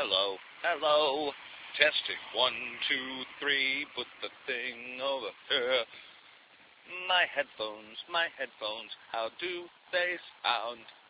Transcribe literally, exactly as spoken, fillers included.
Hello, hello. Testing one, two, three. Put the thing over here. My headphones, my headphones. How do they sound?